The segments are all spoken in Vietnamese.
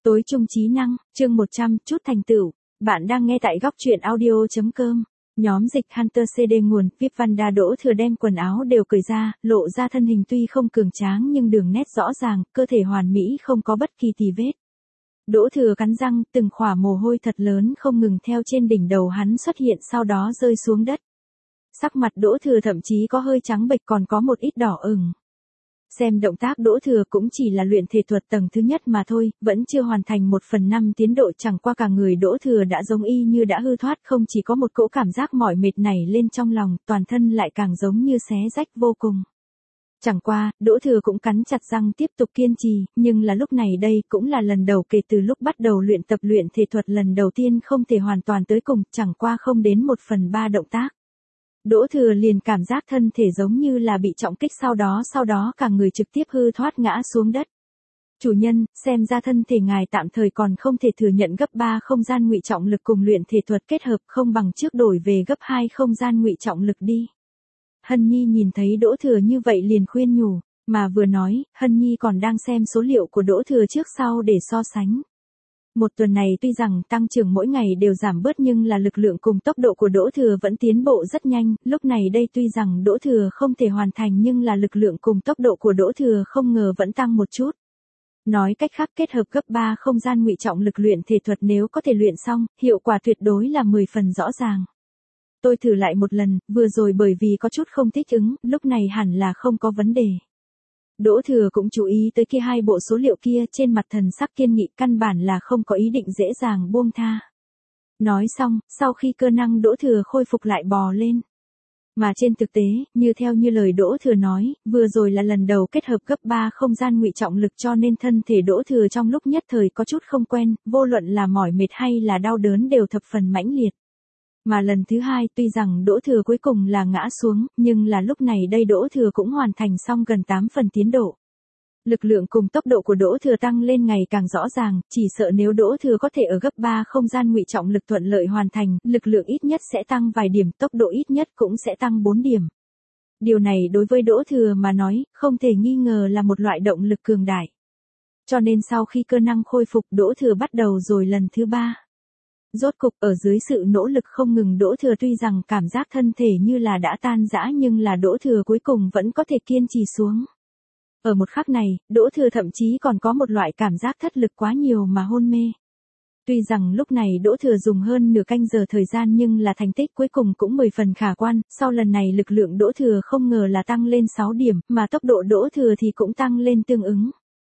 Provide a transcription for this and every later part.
Tối trung trí năng, chương 100, chút thành tựu. Bạn đang nghe tại góc truyện audio.com. Nhóm dịch Hunter CD nguồn, VIP Vanda Đỗ Thừa đem quần áo đều cởi ra, lộ ra thân hình tuy không cường tráng nhưng đường nét rõ ràng, cơ thể hoàn mỹ không có bất kỳ tì vết. Đỗ Thừa cắn răng, từng khỏa mồ hôi thật lớn không ngừng theo trên đỉnh đầu hắn xuất hiện sau đó rơi xuống đất. Sắc mặt Đỗ Thừa thậm chí có hơi trắng bệch còn có một ít đỏ ửng. Xem động tác Đỗ Thừa cũng chỉ là luyện thể thuật tầng thứ nhất mà thôi, vẫn chưa hoàn thành 1/5 tiến độ, chẳng qua cả người Đỗ Thừa đã giống y như đã hư thoát, không chỉ có một cỗ cảm giác mỏi mệt nảy lên trong lòng, toàn thân lại càng giống như xé rách vô cùng. Chẳng qua, Đỗ Thừa cũng cắn chặt răng tiếp tục kiên trì, nhưng là lúc này đây cũng là lần đầu kể từ lúc bắt đầu luyện tập luyện thể thuật lần đầu tiên không thể hoàn toàn tới cùng, chẳng qua không đến 1/3 động tác. Đỗ Thừa liền cảm giác thân thể giống như là bị trọng kích sau đó cả người trực tiếp hư thoát ngã xuống đất. Chủ nhân, xem ra thân thể ngài tạm thời còn không thể thừa nhận gấp 3 không gian ngụy trọng lực cùng luyện thể thuật kết hợp, không bằng trước đổi về gấp 2 không gian ngụy trọng lực đi. Hân Nhi nhìn thấy Đỗ Thừa như vậy liền khuyên nhủ, mà vừa nói, Hân Nhi còn đang xem số liệu của Đỗ Thừa trước sau để so sánh. Một tuần này tuy rằng tăng trưởng mỗi ngày đều giảm bớt nhưng là lực lượng cùng tốc độ của Đỗ Thừa vẫn tiến bộ rất nhanh, lúc này đây tuy rằng Đỗ Thừa không thể hoàn thành nhưng là lực lượng cùng tốc độ của Đỗ Thừa không ngờ vẫn tăng một chút. Nói cách khác kết hợp gấp 3 không gian ngụy trọng lực luyện thể thuật nếu có thể luyện xong, hiệu quả tuyệt đối là 10 phần rõ ràng. Tôi thử lại một lần, vừa rồi bởi vì có chút không thích ứng, lúc này hẳn là không có vấn đề. Đỗ Thừa cũng chú ý tới kia hai bộ số liệu kia, trên mặt thần sắc kiên nghị, căn bản là không có ý định dễ dàng buông tha. Nói xong, sau khi cơ năng Đỗ Thừa khôi phục lại bò lên. Mà trên thực tế, theo như lời Đỗ Thừa nói, vừa rồi là lần đầu kết hợp gấp 3 không gian ngụy trọng lực cho nên thân thể Đỗ Thừa trong lúc nhất thời có chút không quen, vô luận là mỏi mệt hay là đau đớn đều thập phần mãnh liệt. Mà lần thứ hai tuy rằng Đỗ Thừa cuối cùng là ngã xuống, nhưng là lúc này đây Đỗ Thừa cũng hoàn thành xong gần 8 phần tiến độ. Lực lượng cùng tốc độ của Đỗ Thừa tăng lên ngày càng rõ ràng, chỉ sợ nếu Đỗ Thừa có thể ở gấp 3 không gian ngụy trọng lực thuận lợi hoàn thành, lực lượng ít nhất sẽ tăng vài điểm, tốc độ ít nhất cũng sẽ tăng 4 điểm. Điều này đối với Đỗ Thừa mà nói, không thể nghi ngờ là một loại động lực cường đại. Cho nên sau khi cơ năng khôi phục Đỗ Thừa bắt đầu rồi lần thứ 3. Rốt cục ở dưới sự nỗ lực không ngừng Đỗ Thừa tuy rằng cảm giác thân thể như là đã tan rã nhưng là Đỗ Thừa cuối cùng vẫn có thể kiên trì xuống. Ở một khắc này, Đỗ Thừa thậm chí còn có một loại cảm giác thất lực quá nhiều mà hôn mê. Tuy rằng lúc này Đỗ Thừa dùng hơn nửa canh giờ thời gian nhưng là thành tích cuối cùng cũng 10 phần khả quan, sau lần này lực lượng Đỗ Thừa không ngờ là tăng lên 6 điểm, mà tốc độ Đỗ Thừa thì cũng tăng lên tương ứng.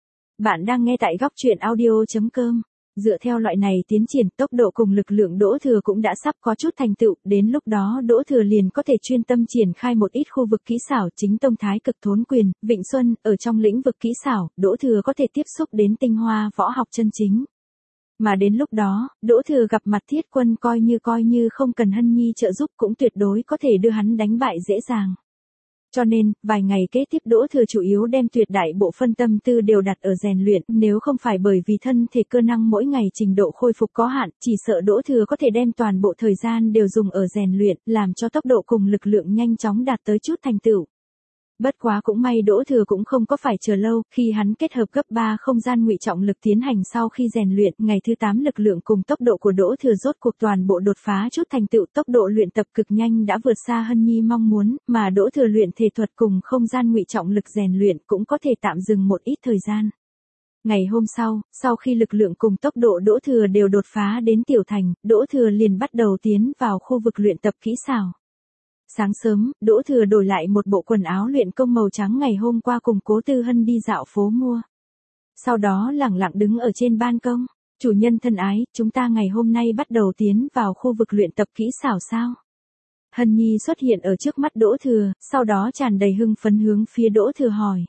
Bạn đang nghe tại góc truyện audio.com. Dựa theo loại này tiến triển, tốc độ cùng lực lượng Đỗ Thừa cũng đã sắp có chút thành tựu, đến lúc đó Đỗ Thừa liền có thể chuyên tâm triển khai một ít khu vực kỹ xảo chính tông thái cực thốn quyền, Vịnh Xuân, ở trong lĩnh vực kỹ xảo, Đỗ Thừa có thể tiếp xúc đến tinh hoa võ học chân chính. Mà đến lúc đó, Đỗ Thừa gặp mặt Thiết Quân coi như không cần Hân Nhi trợ giúp cũng tuyệt đối có thể đưa hắn đánh bại dễ dàng. Cho nên, vài ngày kế tiếp Đỗ Thừa chủ yếu đem tuyệt đại bộ phân tâm tư đều đặt ở rèn luyện, nếu không phải bởi vì thân thể cơ năng mỗi ngày trình độ khôi phục có hạn, chỉ sợ Đỗ Thừa có thể đem toàn bộ thời gian đều dùng ở rèn luyện, làm cho tốc độ cùng lực lượng nhanh chóng đạt tới chút thành tựu. Bất quá cũng may Đỗ Thừa cũng không có phải chờ lâu, khi hắn kết hợp gấp 3 không gian ngụy trọng lực tiến hành sau khi rèn luyện, ngày thứ 8 lực lượng cùng tốc độ của Đỗ Thừa rốt cuộc toàn bộ đột phá chút thành tựu, tốc độ luyện tập cực nhanh đã vượt xa Hân Nhi mong muốn, mà Đỗ Thừa luyện thể thuật cùng không gian ngụy trọng lực rèn luyện cũng có thể tạm dừng một ít thời gian. Ngày hôm sau khi lực lượng cùng tốc độ Đỗ Thừa đều đột phá đến tiểu thành, Đỗ Thừa liền bắt đầu tiến vào khu vực luyện tập kỹ xảo. Sáng sớm, Đỗ Thừa đổi lại một bộ quần áo luyện công màu trắng ngày hôm qua cùng Cố Tư Hân đi dạo phố mua. Sau đó lẳng lặng đứng ở trên ban công. Chủ nhân thân ái, chúng ta ngày hôm nay bắt đầu tiến vào khu vực luyện tập kỹ xảo sao? Hân Nhi xuất hiện ở trước mắt Đỗ Thừa, sau đó tràn đầy hưng phấn hướng phía Đỗ Thừa hỏi.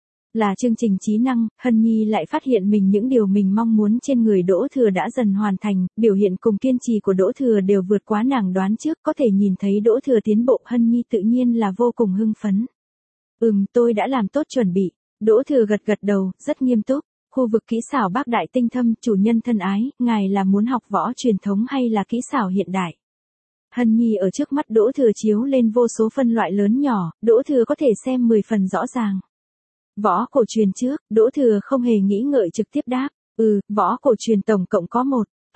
Là chương trình trí năng, Hân Nhi lại phát hiện những điều mình mong muốn trên người Đỗ Thừa đã dần hoàn thành, biểu hiện cùng kiên trì của Đỗ Thừa đều vượt quá nàng đoán trước, có thể nhìn thấy Đỗ Thừa tiến bộ, Hân Nhi tự nhiên là vô cùng hưng phấn. Tôi đã làm tốt chuẩn bị. Đỗ Thừa gật đầu, rất nghiêm túc. Khu vực kỹ xảo Bác Đại Tinh Thâm, chủ nhân thân ái, ngài là muốn học võ truyền thống hay là kỹ xảo hiện đại? Hân Nhi ở trước mắt Đỗ Thừa chiếu lên vô số phân loại lớn nhỏ, Đỗ Thừa có thể xem 10 phần rõ ràng. Võ cổ truyền trước, Đỗ Thừa không hề nghĩ ngợi trực tiếp đáp. Võ cổ truyền tổng cộng có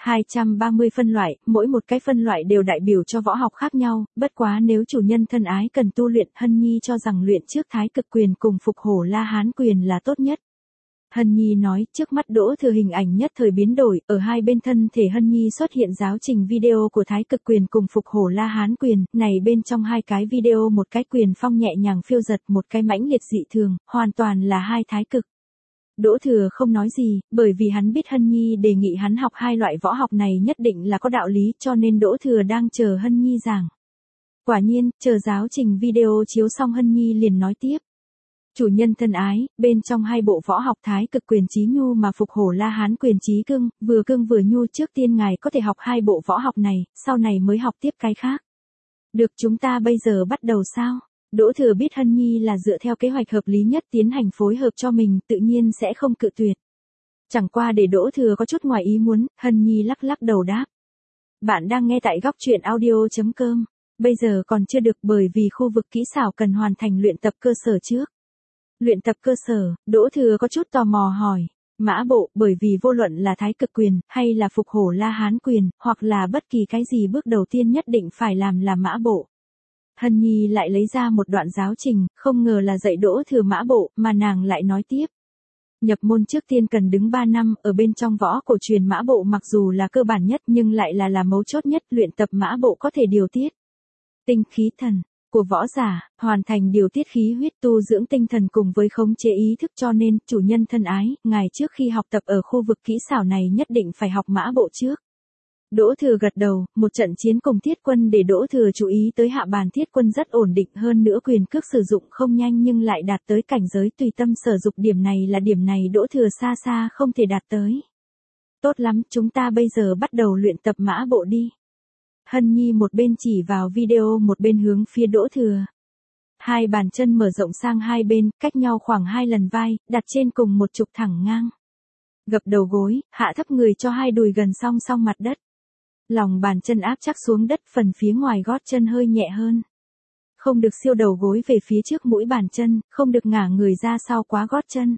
230 phân loại, mỗi một cái phân loại đều đại biểu cho võ học khác nhau, bất quá nếu chủ nhân thân ái cần tu luyện, Hân Nhi cho rằng luyện trước Thái Cực Quyền cùng Phục Hổ La Hán Quyền là tốt nhất. Hân Nhi nói, trước mắt Đỗ Thừa hình ảnh nhất thời biến đổi, ở hai bên thân thể Hân Nhi xuất hiện giáo trình video của Thái Cực Quyền cùng Phục Hổ La Hán Quyền, này bên trong hai cái video một cái quyền phong nhẹ nhàng phiêu giật, một cái mãnh liệt dị thường, hoàn toàn là hai thái cực. Đỗ Thừa không nói gì, bởi vì hắn biết Hân Nhi đề nghị hắn học hai loại võ học này nhất định là có đạo lý, cho nên Đỗ Thừa đang chờ Hân Nhi giảng. Quả nhiên, chờ giáo trình video chiếu xong Hân Nhi liền nói tiếp. Chủ nhân thân ái, bên trong hai bộ võ học Thái Cực Quyền Chí Nhu mà Phục Hổ La Hán Quyền Chí Cương vừa nhu, trước tiên ngài có thể học hai bộ võ học này, sau này mới học tiếp cái khác. Được, chúng ta bây giờ bắt đầu sao? Đỗ Thừa biết Hân Nhi là dựa theo kế hoạch hợp lý nhất tiến hành phối hợp cho mình, tự nhiên sẽ không cự tuyệt. Chẳng qua để Đỗ Thừa có chút ngoài ý muốn, Hân Nhi lắc lắc đầu đáp. Bạn đang nghe tại góc truyện audio.com. Bây giờ còn chưa được, bởi vì khu vực kỹ xảo cần hoàn thành luyện tập cơ sở trước. Luyện tập cơ sở, Đỗ Thừa có chút tò mò hỏi. Mã bộ, bởi vì vô luận là Thái Cực Quyền, hay là Phục Hổ La Hán Quyền, hoặc là bất kỳ cái gì bước đầu tiên nhất định phải làm là mã bộ. Hân Nhi lại lấy ra một đoạn giáo trình, không ngờ là dạy Đỗ Thừa mã bộ, mà nàng lại nói tiếp. Nhập môn trước tiên cần đứng 3 năm, ở bên trong võ cổ truyền mã bộ mặc dù là cơ bản nhất nhưng lại là mấu chốt nhất, luyện tập mã bộ có thể điều tiết tinh khí thần của võ giả, hoàn thành điều tiết khí huyết, tu dưỡng tinh thần cùng với khống chế ý thức, cho nên, chủ nhân thân ái, ngài trước khi học tập ở khu vực kỹ xảo này nhất định phải học mã bộ trước. Đỗ Thừa gật đầu, một trận chiến cùng Thiết Quân để Đỗ Thừa chú ý tới hạ bàn Thiết Quân rất ổn định, hơn nữa quyền cước sử dụng không nhanh nhưng lại đạt tới cảnh giới tùy tâm sở dục, điểm này Đỗ Thừa xa xa không thể đạt tới. Tốt lắm, chúng ta bây giờ bắt đầu luyện tập mã bộ đi. Hân Nhi một bên chỉ vào video một bên hướng phía Đỗ Thừa. Hai bàn chân mở rộng sang hai bên, cách nhau khoảng 2 lần vai, đặt trên cùng một trục thẳng ngang. Gập đầu gối, hạ thấp người cho hai đùi gần song song mặt đất. Lòng bàn chân áp chắc xuống đất, phần phía ngoài gót chân hơi nhẹ hơn. Không được siêu đầu gối về phía trước mũi bàn chân, không được ngả người ra sau quá gót chân.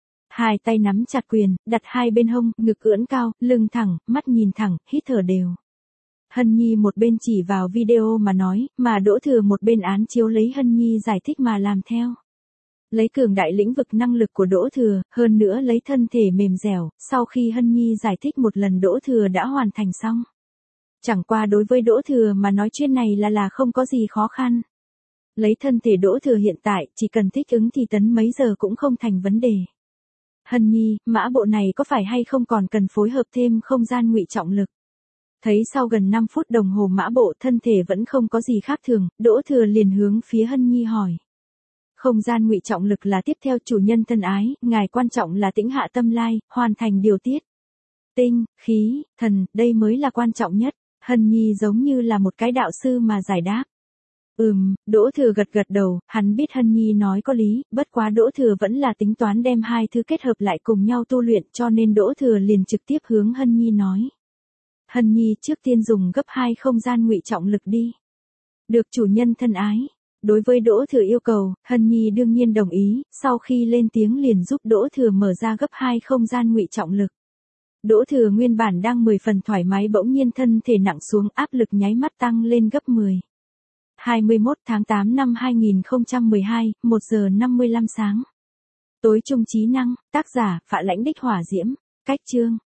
Hai tay nắm chặt quyền, đặt hai bên hông, ngực ưỡn cao, lưng thẳng, mắt nhìn thẳng, hít thở đều. Hân Nhi một bên chỉ vào video mà nói, mà Đỗ Thừa một bên án chiếu lấy Hân Nhi giải thích mà làm theo. Lấy cường đại lĩnh vực năng lực của Đỗ Thừa, hơn nữa lấy thân thể mềm dẻo, sau khi Hân Nhi giải thích một lần Đỗ Thừa đã hoàn thành xong. Chẳng qua đối với Đỗ Thừa mà nói chuyện này là không có gì khó khăn. Lấy thân thể Đỗ Thừa hiện tại, chỉ cần thích ứng thì tấn mấy giờ cũng không thành vấn đề. Hân Nhi, mã bộ này có phải hay không còn cần phối hợp thêm không gian ngụy trọng lực? Thấy sau gần 5 phút đồng hồ mã bộ thân thể vẫn không có gì khác thường, Đỗ Thừa liền hướng phía Hân Nhi hỏi. Không gian ngụy trọng lực là tiếp theo, chủ nhân thân ái, ngài quan trọng là tĩnh hạ tâm lai, hoàn thành điều tiết tinh, khí, thần, đây mới là quan trọng nhất. Hân Nhi giống như là một cái đạo sư mà giải đáp. Đỗ Thừa gật đầu, hắn biết Hân Nhi nói có lý, bất quá Đỗ Thừa vẫn là tính toán đem hai thứ kết hợp lại cùng nhau tu luyện, cho nên Đỗ Thừa liền trực tiếp hướng Hân Nhi nói. Hân Nhi trước tiên dùng gấp 2 không gian ngụy trọng lực đi. Được, chủ nhân thân ái. Đối với Đỗ Thừa yêu cầu, Hân Nhi đương nhiên đồng ý, sau khi lên tiếng liền giúp Đỗ Thừa mở ra gấp 2 không gian ngụy trọng lực. Đỗ Thừa nguyên bản đang 10 phần thoải mái bỗng nhiên thân thể nặng xuống, áp lực nháy mắt tăng lên gấp 10. 21 tháng 8 năm 2012, 1 giờ 55 sáng. Tối trung trí năng, tác giả, Phạ Lãnh Đích Hỏa Diễm, cách chương.